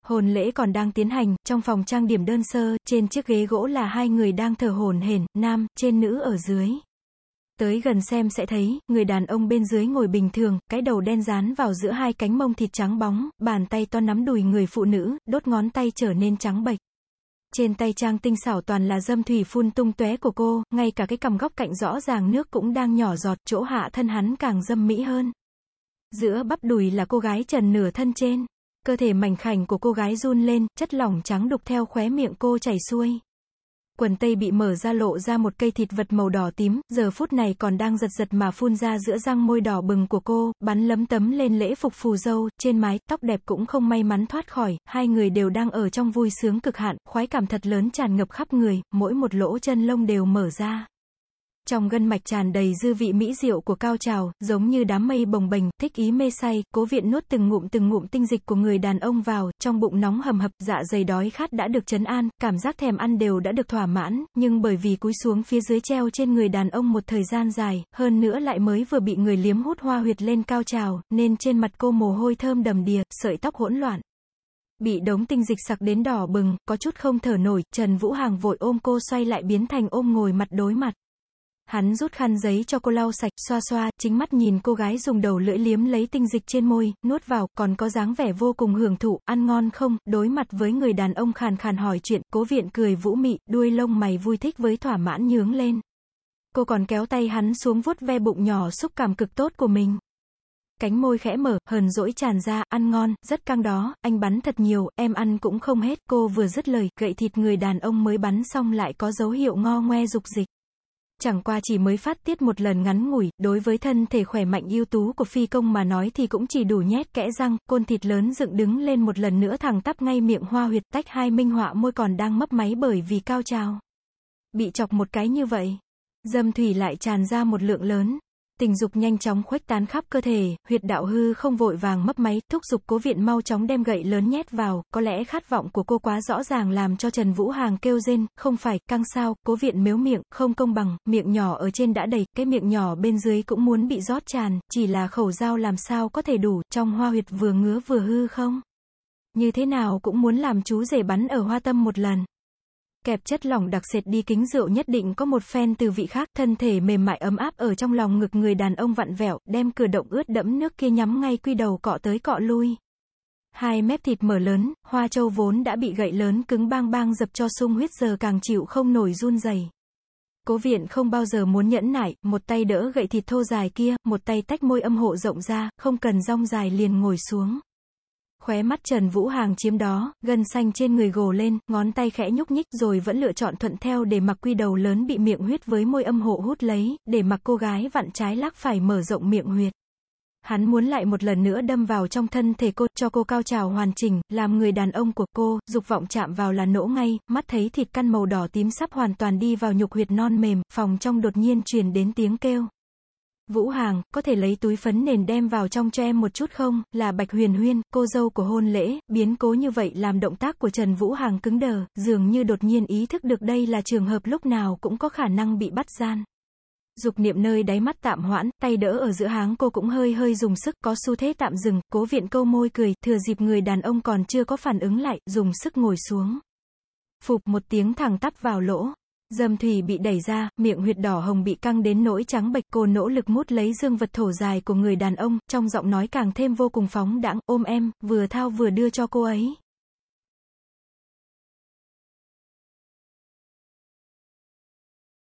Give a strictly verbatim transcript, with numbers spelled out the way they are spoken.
Hôn lễ còn đang tiến hành, trong phòng trang điểm đơn sơ, trên chiếc ghế gỗ là hai người đang thở hổn hển, nam, trên nữ ở dưới. Tới gần xem sẽ thấy, người đàn ông bên dưới ngồi bình thường, cái đầu đen dán vào giữa hai cánh mông thịt trắng bóng, bàn tay to nắm đùi người phụ nữ, đốt ngón tay trở nên trắng bệch. Trên tay trang tinh xảo toàn là dâm thủy phun tung tóe của cô, ngay cả cái cằm góc cạnh rõ ràng nước cũng đang nhỏ giọt, chỗ hạ thân hắn càng dâm mỹ hơn. Giữa bắp đùi là cô gái trần nửa thân trên. Cơ thể mảnh khảnh của cô gái run lên, chất lỏng trắng đục theo khóe miệng cô chảy xuôi. Quần tây bị mở ra lộ ra một cây thịt vật màu đỏ tím, giờ phút này còn đang giật giật mà phun ra giữa răng môi đỏ bừng của cô, bắn lấm tấm lên lễ phục phù dâu, trên mái, tóc đẹp cũng không may mắn thoát khỏi, hai người đều đang ở trong vui sướng cực hạn, khoái cảm thật lớn tràn ngập khắp người, mỗi một lỗ chân lông đều mở ra. Trong gân mạch tràn đầy dư vị mỹ diệu của cao trào, giống như đám mây bồng bềnh, thích ý mê say, Cố Viện nuốt từng ngụm từng ngụm tinh dịch của người đàn ông vào, trong bụng nóng hầm hập, dạ dày đói khát đã được trấn an, cảm giác thèm ăn đều đã được thỏa mãn, nhưng bởi vì cúi xuống phía dưới treo trên người đàn ông một thời gian dài, hơn nữa lại mới vừa bị người liếm hút hoa huyệt lên cao trào, nên trên mặt cô mồ hôi thơm đầm đìa, sợi tóc hỗn loạn. Bị đống tinh dịch sặc đến đỏ bừng, có chút không thở nổi, Trần Vũ Hàng vội ôm cô xoay lại biến thành ôm ngồi mặt đối mặt. Hắn rút khăn giấy cho cô lau sạch, xoa xoa, chính mắt nhìn cô gái dùng đầu lưỡi liếm lấy tinh dịch trên môi, nuốt vào, còn có dáng vẻ vô cùng hưởng thụ, ăn ngon không, đối mặt với người đàn ông khàn khàn hỏi chuyện, Cố Viện cười vũ mị, đuôi lông mày vui thích với thỏa mãn nhướng lên. Cô còn kéo tay hắn xuống vuốt ve bụng nhỏ xúc cảm cực tốt của mình. Cánh môi khẽ mở, hờn dỗi tràn ra, ăn ngon, rất căng đó, anh bắn thật nhiều, em ăn cũng không hết, cô vừa dứt lời, gậy thịt người đàn ông mới bắn xong lại có dấu hiệu ngo ngoe dục dịch. Chẳng qua chỉ mới phát tiết một lần ngắn ngủi, đối với thân thể khỏe mạnh ưu tú của phi công mà nói thì cũng chỉ đủ nhét kẽ răng, côn thịt lớn dựng đứng lên một lần nữa thẳng tắp ngay miệng hoa huyệt, tách hai minh họa môi còn đang mấp máy bởi vì cao trào. Bị chọc một cái như vậy, dâm thủy lại tràn ra một lượng lớn. Tình dục nhanh chóng khuếch tán khắp cơ thể, huyệt đạo hư không vội vàng mấp máy, thúc giục Cố Viện mau chóng đem gậy lớn nhét vào, có lẽ khát vọng của cô quá rõ ràng làm cho Trần Vũ Hàng kêu rên, không phải, căng sao, Cố Viện mếu miệng, không công bằng, miệng nhỏ ở trên đã đầy, cái miệng nhỏ bên dưới cũng muốn bị rót tràn, chỉ là khẩu dao làm sao có thể đủ, trong hoa huyệt vừa ngứa vừa hư không. Như thế nào cũng muốn làm chú rể bắn ở hoa tâm một lần. Kẹp chất lỏng đặc sệt đi kính rượu nhất định có một phen từ vị khác, thân thể mềm mại ấm áp ở trong lòng ngực người đàn ông vặn vẹo, đem cửa động ướt đẫm nước kia nhắm ngay quy đầu cọ tới cọ lui. Hai mép thịt mở lớn, hoa châu vốn đã bị gậy lớn cứng bang bang dập cho sung huyết giờ càng chịu không nổi run rẩy. Cố Viện không bao giờ muốn nhẫn nại, một tay đỡ gậy thịt thô dài kia, một tay tách môi âm hộ rộng ra, không cần rong dài liền ngồi xuống. Khóe mắt Trần Vũ Hàng chiếm đó, gân xanh trên người gồ lên, ngón tay khẽ nhúc nhích rồi vẫn lựa chọn thuận theo để mặc quy đầu lớn bị miệng huyết với môi âm hộ hút lấy, để mặc cô gái vặn trái lắc phải mở rộng miệng huyệt. Hắn muốn lại một lần nữa đâm vào trong thân thể cô, cho cô cao trào hoàn chỉnh, làm người đàn ông của cô, dục vọng chạm vào là nổ ngay, mắt thấy thịt căn màu đỏ tím sắp hoàn toàn đi vào nhục huyệt non mềm, phòng trong đột nhiên truyền đến tiếng kêu. Vũ Hàng, có thể lấy túi phấn nền đem vào trong cho em một chút không, là Bạch Huyền Huyên, cô dâu của hôn lễ, biến cố như vậy làm động tác của Trần Vũ Hàng cứng đờ, dường như đột nhiên ý thức được đây là trường hợp lúc nào cũng có khả năng bị bắt gian. Dục niệm nơi đáy mắt tạm hoãn, tay đỡ ở giữa háng cô cũng hơi hơi dùng sức, có xu thế tạm dừng, Cố Viện câu môi cười, thừa dịp người đàn ông còn chưa có phản ứng lại, dùng sức ngồi xuống. Phụp một tiếng thẳng tắp vào lỗ. Dâm thủy bị đẩy ra, miệng huyệt đỏ hồng bị căng đến nỗi trắng bệch, cô nỗ lực mút lấy dương vật thổ dài của người đàn ông, trong giọng nói càng thêm vô cùng phóng đãng, ôm em, vừa thao vừa đưa cho cô ấy.